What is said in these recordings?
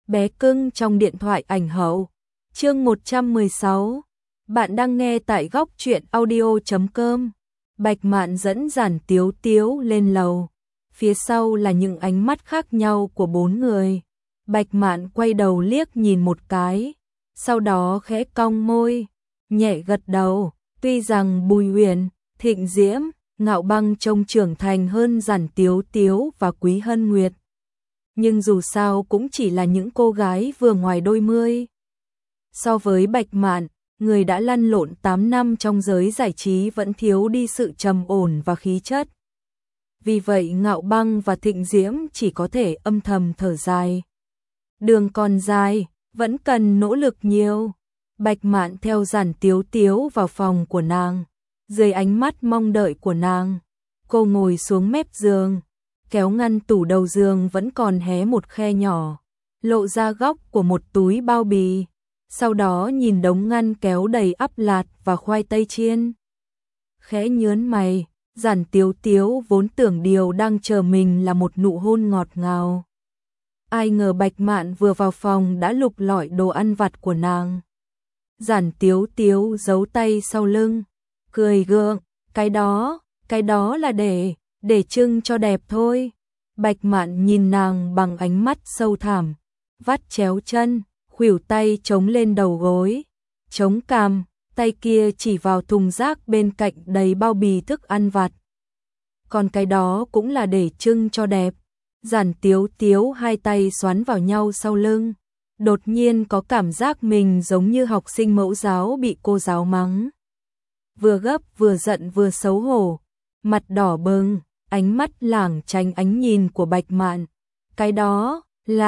bé cưng trong điện thoại ảnh hậu. Chương 116. Bạn đang nghe tại góc truyện audio.com. Bạch Mạn dẫn Giản Tiếu Tiếu lên lầu. Phía sau là những ánh mắt khác nhau của bốn người. Bạch Mạn quay đầu liếc nhìn một cái, sau đó khẽ cong môi, nhẹ gật đầu. Tuy rằng Bùi Huyền, Thịnh Diễm, Ngạo Băng trông trưởng thành hơn Giản Tiếu Tiếu và Quý Hân Nguyệt, nhưng dù sao cũng chỉ là những cô gái vừa ngoài đôi mươi. So với Bạch Mạn, người đã lăn lộn 8 năm trong giới giải trí vẫn thiếu đi sự trầm ổn và khí chất. Vì vậy Ngạo Băng và Thịnh Diễm chỉ có thể âm thầm thở dài. Đường còn dài, vẫn cần nỗ lực nhiều. Bạch Mạn theo Giản Tiếu Tiếu vào phòng của nàng. Dưới ánh mắt mong đợi của nàng, cô ngồi xuống mép giường, kéo ngăn tủ đầu giường vẫn còn hé một khe nhỏ, lộ ra góc của một túi bao bì. Sau đó nhìn đống ngăn kéo đầy ắp lạt và khoai tây chiên, khẽ nhớn mày. Giản Tiếu Tiếu vốn tưởng điều đang chờ mình là một nụ hôn ngọt ngào. Ai ngờ Bạch Mạn vừa vào phòng đã lục lọi đồ ăn vặt của nàng. Giản Tiếu Tiếu giấu tay sau lưng, cười gượng, cái đó là để trưng cho đẹp thôi. Bạch Mạn nhìn nàng bằng ánh mắt sâu thẳm, vắt chéo chân, khuỷu tay chống lên đầu gối, chống cằm, tay kia chỉ vào thùng rác bên cạnh đầy bao bì thức ăn vặt. Còn cái đó cũng là để trưng cho đẹp. Giản Tiếu Tiếu hai tay xoắn vào nhau sau lưng, đột nhiên có cảm giác mình giống như học sinh mẫu giáo bị cô giáo mắng. Vừa gấp vừa giận vừa xấu hổ, mặt đỏ bừng, ánh mắt lảng tránh ánh nhìn của Bạch Mạn. Cái đó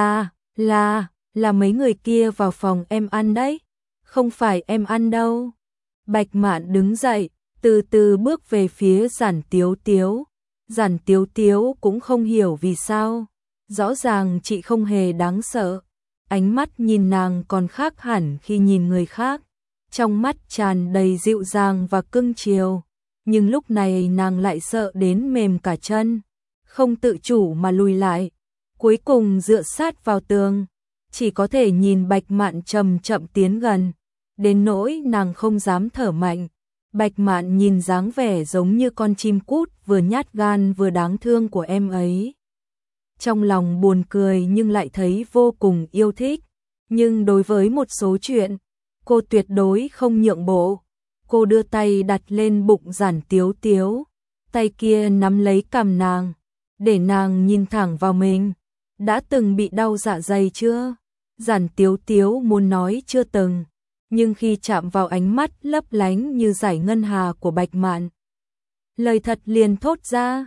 là mấy người kia vào phòng em ăn đấy, không phải em ăn đâu. Bạch Mạn đứng dậy, từ từ bước về phía Giản Tiếu Tiếu. Giản Tiếu Tiếu cũng không hiểu vì sao, rõ ràng chị không hề đáng sợ. Ánh mắt nhìn nàng còn khác hẳn khi nhìn người khác, trong mắt tràn đầy dịu dàng và cưng chiều. Nhưng lúc này nàng lại sợ đến mềm cả chân, không tự chủ mà lùi lại, cuối cùng dựa sát vào tường. Chỉ có thể nhìn Bạch Mạn chậm chậm tiến gần, đến nỗi nàng không dám thở mạnh. Bạch Mạn nhìn dáng vẻ giống như con chim cút vừa nhát gan vừa đáng thương của em ấy. Trong lòng buồn cười nhưng lại thấy vô cùng yêu thích. Nhưng đối với một số chuyện, cô tuyệt đối không nhượng bộ. Cô đưa tay đặt lên bụng Giản Tiếu Tiếu, tay kia nắm lấy cằm nàng, để nàng nhìn thẳng vào mình. Đã từng bị đau dạ dày chưa? Giản Tiếu Tiếu muốn nói chưa từng, nhưng khi chạm vào ánh mắt lấp lánh như dải ngân hà của Bạch Mạn, lời thật liền thốt ra.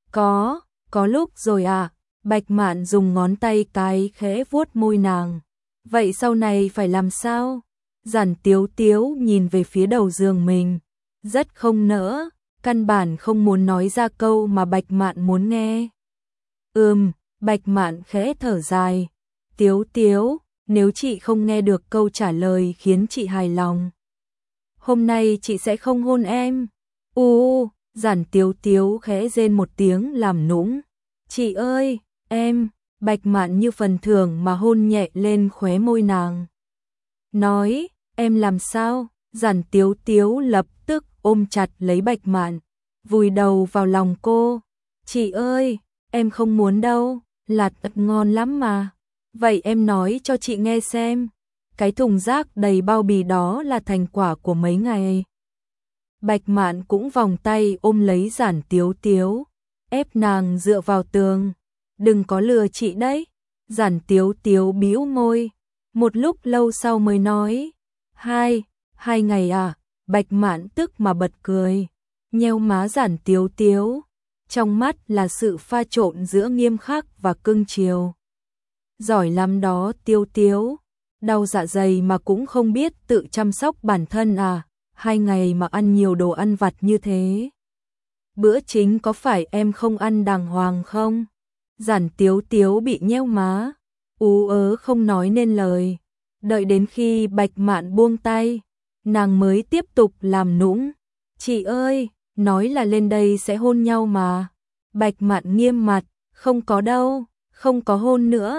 Có lúc rồi à? Bạch Mạn dùng ngón tay cái khẽ vuốt môi nàng. Vậy sau này phải làm sao? Giản Tiếu Tiếu nhìn về phía đầu giường mình, rất không nỡ, căn bản không muốn nói ra câu mà Bạch Mạn muốn nghe. Bạch Mạn khẽ thở dài. Tiếu Tiếu, nếu chị không nghe được câu trả lời khiến chị hài lòng, hôm nay chị sẽ không hôn em. Giản Tiếu Tiếu khẽ rên một tiếng làm nũng. Chị ơi, em. Bạch Mạn như phần thưởng mà hôn nhẹ lên khóe môi nàng. Nói, em làm sao? Giản Tiếu Tiếu lập tức ôm chặt lấy Bạch Mạn, vùi đầu vào lòng cô. Chị ơi, em không muốn đâu, lạt thật ngon lắm mà. Vậy em nói cho chị nghe xem, cái thùng rác đầy bao bì đó là thành quả của mấy ngày. Bạch Mạn cũng vòng tay ôm lấy Giản Tiếu Tiếu, ép nàng dựa vào tường. Đừng có lừa chị đấy. Giản Tiếu Tiếu bĩu môi, một lúc lâu sau mới nói. Hai ngày à? Bạch Mạn tức mà bật cười, nheo má Giản Tiếu Tiếu, trong mắt là sự pha trộn giữa nghiêm khắc và cưng chiều. Giỏi lắm đó Tiếu Tiếu, đau dạ dày mà cũng không biết tự chăm sóc bản thân à? 2 ngày mà ăn nhiều đồ ăn vặt như thế, bữa chính có phải em không ăn đàng hoàng không? Giản Tiếu Tiếu bị nheo má, ú ớ không nói nên lời. Đợi đến khi Bạch Mạn buông tay, nàng mới tiếp tục làm nũng. Chị ơi, nói là lên đây sẽ hôn nhau mà. Bạch Mạn nghiêm mặt, không có đâu, không có hôn nữa.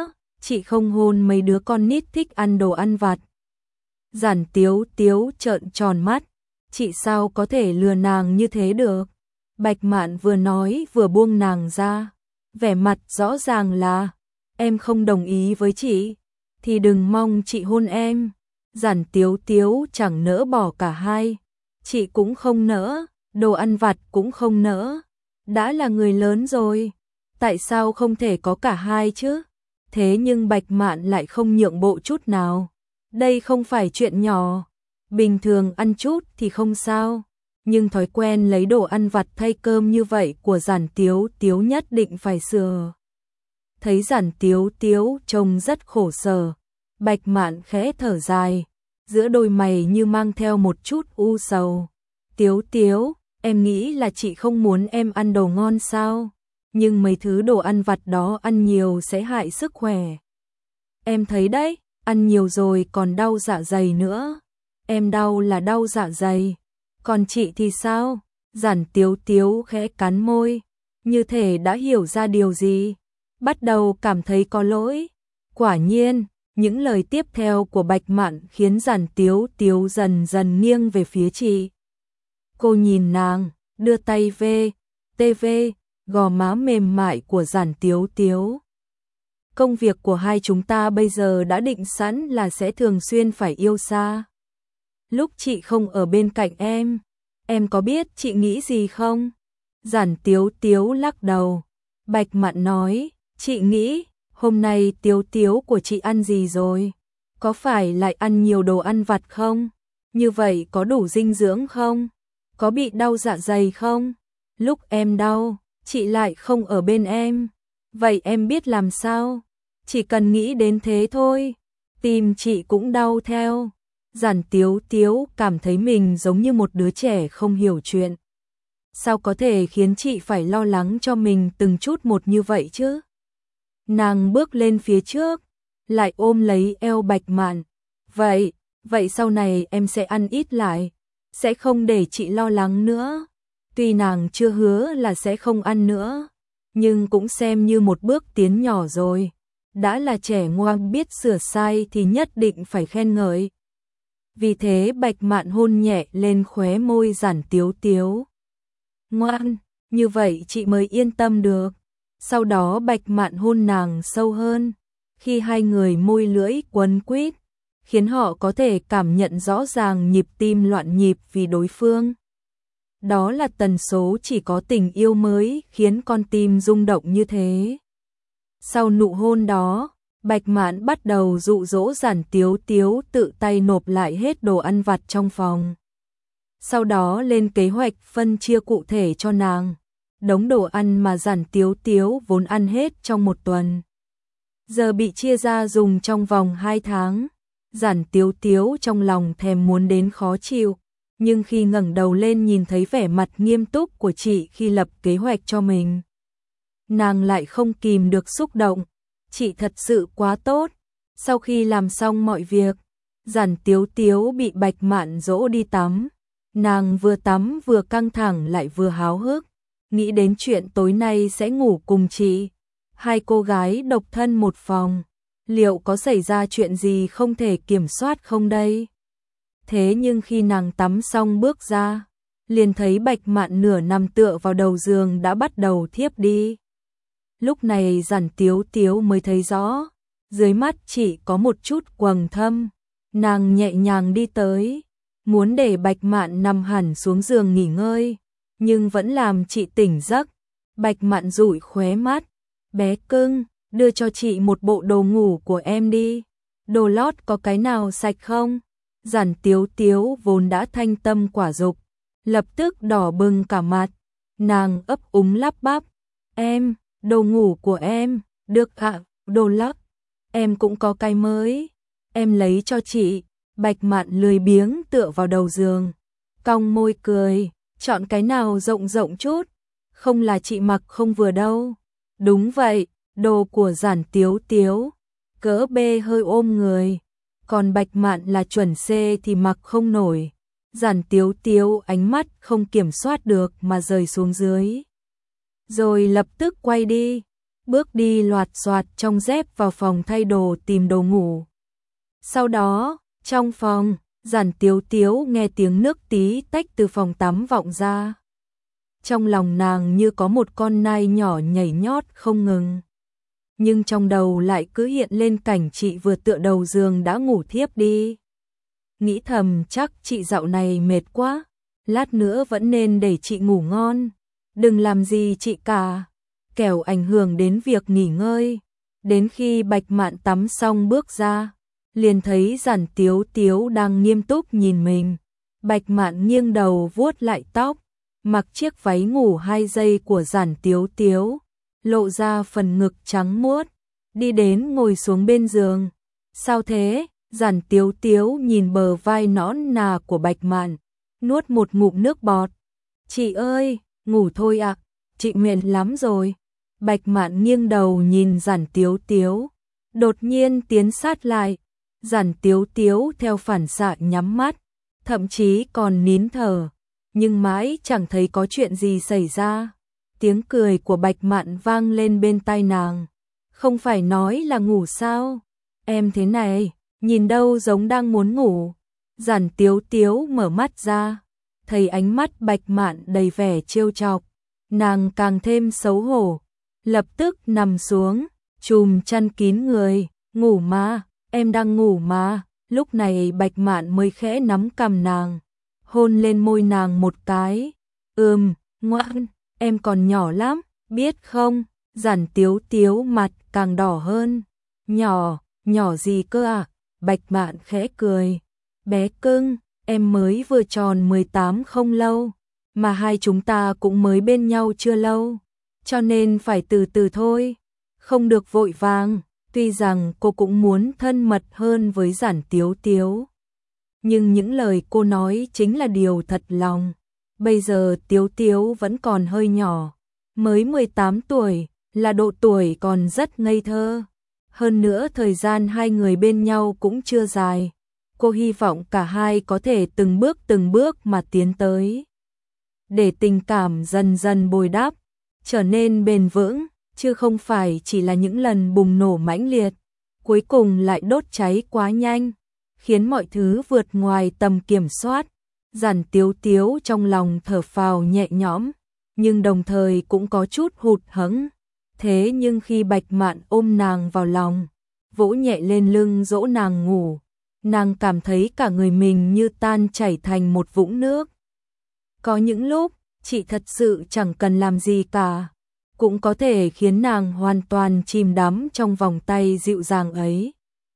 chị không hôn mấy đứa con nít thích ăn đồ ăn vặt. Giản Tiếu Tiếu trợn tròn mắt, chị sao có thể lừa nàng như thế được? Bạch Mạn vừa nói vừa buông nàng ra, vẻ mặt rõ ràng là, em không đồng ý với chị, thì đừng mong chị hôn em. Giản Tiếu Tiếu chẳng nỡ bỏ cả hai, chị cũng không nỡ, đồ ăn vặt cũng không nỡ, đã là người lớn rồi, tại sao không thể có cả hai chứ? Thế nhưng Bạch Mạn lại không nhượng bộ chút nào, đây không phải chuyện nhỏ, bình thường ăn chút thì không sao, nhưng thói quen lấy đồ ăn vặt thay cơm như vậy của Giản Tiếu Tiếu nhất định phải sửa. Thấy Giản Tiếu Tiếu trông rất khổ sở, Bạch Mạn khẽ thở dài, giữa đôi mày như mang theo một chút u sầu. Tiếu Tiếu, em nghĩ là chị không muốn em ăn đồ ngon sao? Nhưng mấy thứ đồ ăn vặt đó ăn nhiều sẽ hại sức khỏe. Em thấy đấy, ăn nhiều rồi còn đau dạ dày nữa. Em đau là đau dạ dày. Còn chị thì sao? Giản Tiếu Tiếu khẽ cắn môi, như thể đã hiểu ra điều gì. Bắt đầu cảm thấy có lỗi. Quả nhiên, những lời tiếp theo của Bạch Mạn khiến Giản Tiếu Tiếu dần dần nghiêng về phía chị. Cô nhìn nàng, đưa tay về, gò má mềm mại của Giản Tiếu Tiếu. Công việc của hai chúng ta bây giờ đã định sẵn là sẽ thường xuyên phải yêu xa. Lúc chị không ở bên cạnh em có biết chị nghĩ gì không? Giản Tiếu Tiếu lắc đầu. Bạch Mạn nói, chị nghĩ, hôm nay Tiếu Tiếu của chị ăn gì rồi? Có phải lại ăn nhiều đồ ăn vặt không? Như vậy có đủ dinh dưỡng không? Có bị đau dạ dày không? Lúc em đau, chị lại không ở bên em. Vậy em biết làm sao? Chỉ cần nghĩ đến thế thôi, tim chị cũng đau theo. Giản Tiếu Tiếu cảm thấy mình giống như một đứa trẻ không hiểu chuyện. Sao có thể khiến chị phải lo lắng cho mình từng chút một như vậy chứ? Nàng bước lên phía trước, lại ôm lấy eo Bạch Mạn. Vậy sau này em sẽ ăn ít lại, sẽ không để chị lo lắng nữa. Tuy nàng chưa hứa là sẽ không ăn nữa, nhưng cũng xem như một bước tiến nhỏ rồi. Đã là trẻ ngoan biết sửa sai thì nhất định phải khen ngợi. Vì thế Bạch Mạn hôn nhẹ lên khóe môi Giản Tiếu Tiếu. Ngoan, như vậy chị mới yên tâm được. Sau đó Bạch Mạn hôn nàng sâu hơn, khi hai người môi lưỡi quấn quýt, khiến họ có thể cảm nhận rõ ràng nhịp tim loạn nhịp vì đối phương. Đó là tần số chỉ có tình yêu mới khiến con tim rung động như thế. Sau nụ hôn đó, Bạch Mạn bắt đầu dụ dỗ Giản Tiếu Tiếu tự tay nộp lại hết đồ ăn vặt trong phòng. Sau đó lên kế hoạch phân chia cụ thể cho nàng, đống đồ ăn mà Giản Tiếu Tiếu vốn ăn hết trong một tuần. Giờ bị chia ra dùng trong vòng 2 tháng, Giản Tiếu Tiếu trong lòng thèm muốn đến khó chịu, nhưng khi ngẩng đầu lên nhìn thấy vẻ mặt nghiêm túc của chị khi lập kế hoạch cho mình, nàng lại không kìm được xúc động. Chị thật sự quá tốt. Sau khi làm xong mọi việc, Giản Tiếu Tiếu bị Bạch Mạn dỗ đi tắm. Nàng vừa tắm vừa căng thẳng lại vừa háo hức, nghĩ đến chuyện tối nay sẽ ngủ cùng chị. Hai cô gái độc thân một phòng, liệu có xảy ra chuyện gì không thể kiểm soát không đây? Thế nhưng khi nàng tắm xong bước ra, liền thấy Bạch Mạn nửa nằm tựa vào đầu giường đã bắt đầu thiếp đi. Lúc này Giản Tiếu Tiếu mới thấy rõ, dưới mắt chỉ có một chút quầng thâm. Nàng nhẹ nhàng đi tới, muốn để Bạch Mạn nằm hẳn xuống giường nghỉ ngơi, nhưng vẫn làm chị tỉnh giấc. Bạch Mạn dụi khóe mắt, bé cưng, đưa cho chị một bộ đồ ngủ của em đi. Đồ lót có cái nào sạch không? Giản Tiếu Tiếu vốn đã thanh tâm quả dục, lập tức đỏ bừng cả mặt. Nàng ấp úng lắp bắp, đồ ngủ của em, được ạ, đồ lót, em cũng có cái mới, em lấy cho chị. Bạch Mạn lười biếng tựa vào đầu giường, cong môi cười, chọn cái nào rộng rộng chút, không là chị mặc không vừa đâu. Đúng vậy, đồ của Giản Tiếu Tiếu, cỡ B hơi ôm người, còn Bạch Mạn là chuẩn C thì mặc không nổi. Giản Tiếu Tiếu ánh mắt không kiểm soát được mà rời xuống dưới, rồi lập tức quay đi. bước đi loạt soạt trong dép vào phòng thay đồ tìm đồ ngủ. Sau đó, trong phòng, Giản Tiếu Tiếu nghe tiếng nước tí tách từ phòng tắm vọng ra. Trong lòng nàng như có một con nai nhỏ nhảy nhót không ngừng. Nhưng trong đầu lại cứ hiện lên cảnh chị vừa tựa đầu giường đã ngủ thiếp đi. Nghĩ thầm chắc chị dạo này mệt quá, lát nữa vẫn nên để chị ngủ ngon. Đừng làm gì chị cả, kẻo ảnh hưởng đến việc nghỉ ngơi. Đến khi Bạch Mạn tắm xong bước ra, liền thấy Giản Tiếu Tiếu đang nghiêm túc nhìn mình. Bạch Mạn nghiêng đầu vuốt lại tóc, mặc chiếc váy ngủ 2 giây của Giản Tiếu Tiếu, lộ ra phần ngực trắng muốt, đi đến ngồi xuống bên giường. Sao thế? Giản Tiếu Tiếu nhìn bờ vai nõn nà của Bạch Mạn, nuốt một ngụm nước bọt. Chị ơi, ngủ thôi ạ, chị mệt lắm rồi. Bạch Mạn nghiêng đầu nhìn Giản Tiếu Tiếu, đột nhiên tiến sát lại. Giản Tiếu Tiếu theo phản xạ nhắm mắt, thậm chí còn nín thở, nhưng mãi chẳng thấy có chuyện gì xảy ra. Tiếng cười của Bạch Mạn vang lên bên tai nàng. Không phải nói là ngủ sao? Em thế này, nhìn đâu giống đang muốn ngủ. Giản Tiếu Tiếu mở mắt ra, thấy ánh mắt Bạch Mạn đầy vẻ trêu chọc, nàng càng thêm xấu hổ, lập tức nằm xuống, chùm chăn kín người. Ngủ mà, em đang ngủ mà. Lúc này Bạch Mạn mới khẽ nắm cằm nàng, hôn lên môi nàng một cái. Ngoan, em còn nhỏ lắm, biết không? Giản Tiếu Tiếu mặt càng đỏ hơn. Nhỏ gì cơ à? Bạch Mạn khẽ cười. Bé cưng, em mới vừa tròn 18 không lâu, mà hai chúng ta cũng mới bên nhau chưa lâu, cho nên phải từ từ thôi, không được vội vàng. Tuy rằng cô cũng muốn thân mật hơn với Giản Tiếu Tiếu, nhưng những lời cô nói chính là điều thật lòng. Bây giờ Tiếu Tiếu vẫn còn hơi nhỏ, mới 18 tuổi, là độ tuổi còn rất ngây thơ. Hơn nữa thời gian hai người bên nhau cũng chưa dài. Cô hy vọng cả hai có thể từng bước mà tiến tới, để tình cảm dần dần bồi đắp, trở nên bền vững, chứ không phải chỉ là những lần bùng nổ mãnh liệt, cuối cùng lại đốt cháy quá nhanh, khiến mọi thứ vượt ngoài tầm kiểm soát. Giản Tiếu Tiếu trong lòng thở phào nhẹ nhõm, nhưng đồng thời cũng có chút hụt hẫng. Thế nhưng khi Bạch Mạn ôm nàng vào lòng, vỗ nhẹ lên lưng dỗ nàng ngủ, nàng cảm thấy cả người mình như tan chảy thành một vũng nước. Có những lúc, chị thật sự chẳng cần làm gì cả, cũng có thể khiến nàng hoàn toàn chìm đắm trong vòng tay dịu dàng ấy.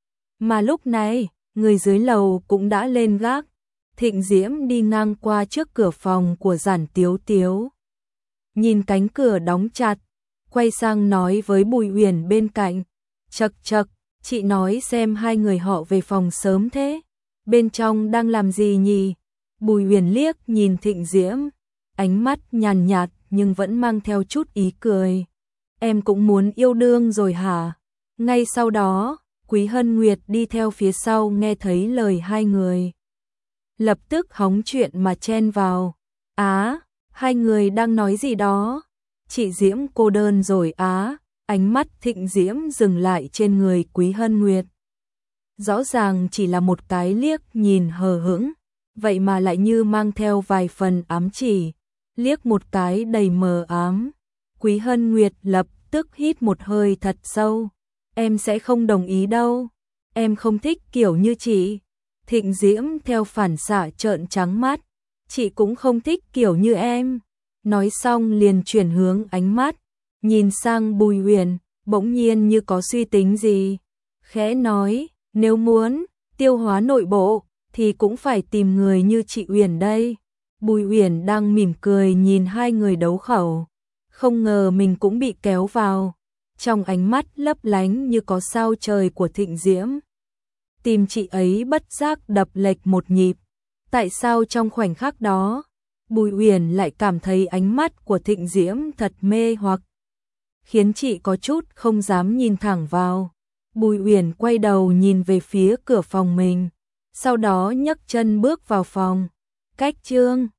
Mà lúc này, người dưới lầu cũng đã lên gác. Thịnh Diễm đi ngang qua trước cửa phòng của Giản Tiếu Tiếu, nhìn cánh cửa đóng chặt, quay sang nói với Bùi Uyển bên cạnh. Chậc, chị nói xem hai người họ về phòng sớm thế, bên trong đang làm gì nhỉ? Bùi Uyển liếc nhìn Thịnh Diễm, ánh mắt nhàn nhạt nhưng vẫn mang theo chút ý cười. Em cũng muốn yêu đương rồi hả? Ngay sau đó, Quý Hân Nguyệt đi theo phía sau nghe thấy lời hai người, lập tức hóng chuyện mà chen vào. Á, hai người đang nói gì đó? Chị Diễm cô đơn rồi á? Ánh mắt Thịnh Diễm dừng lại trên người Quý Hân Nguyệt. Rõ ràng chỉ là một cái liếc nhìn hờ hững, vậy mà lại như mang theo vài phần ám chỉ, liếc một cái đầy mờ ám. Quý Hân Nguyệt lập tức hít một hơi thật sâu. Em sẽ không đồng ý đâu, em không thích kiểu như chị. Thịnh Diễm theo phản xạ trợn trắng mắt, chị cũng không thích kiểu như em. Nói xong liền chuyển hướng ánh mắt, nhìn sang Bùi Uyển, bỗng nhiên như có suy tính gì, khẽ nói, nếu muốn tiêu hóa nội bộ thì cũng phải tìm người như chị Uyển đây. Bùi Uyển đang mỉm cười nhìn hai người đấu khẩu, không ngờ mình cũng bị kéo vào. Trong ánh mắt lấp lánh như có sao trời của Thịnh Diễm, tim chị ấy bất giác đập lệch một nhịp. Tại sao trong khoảnh khắc đó, Bùi Uyển lại cảm thấy ánh mắt của Thịnh Diễm thật mê hoặc, khiến chị có chút không dám nhìn thẳng vào. Bùi Uyển quay đầu nhìn về phía cửa phòng mình, sau đó nhấc chân bước vào phòng. Cách chương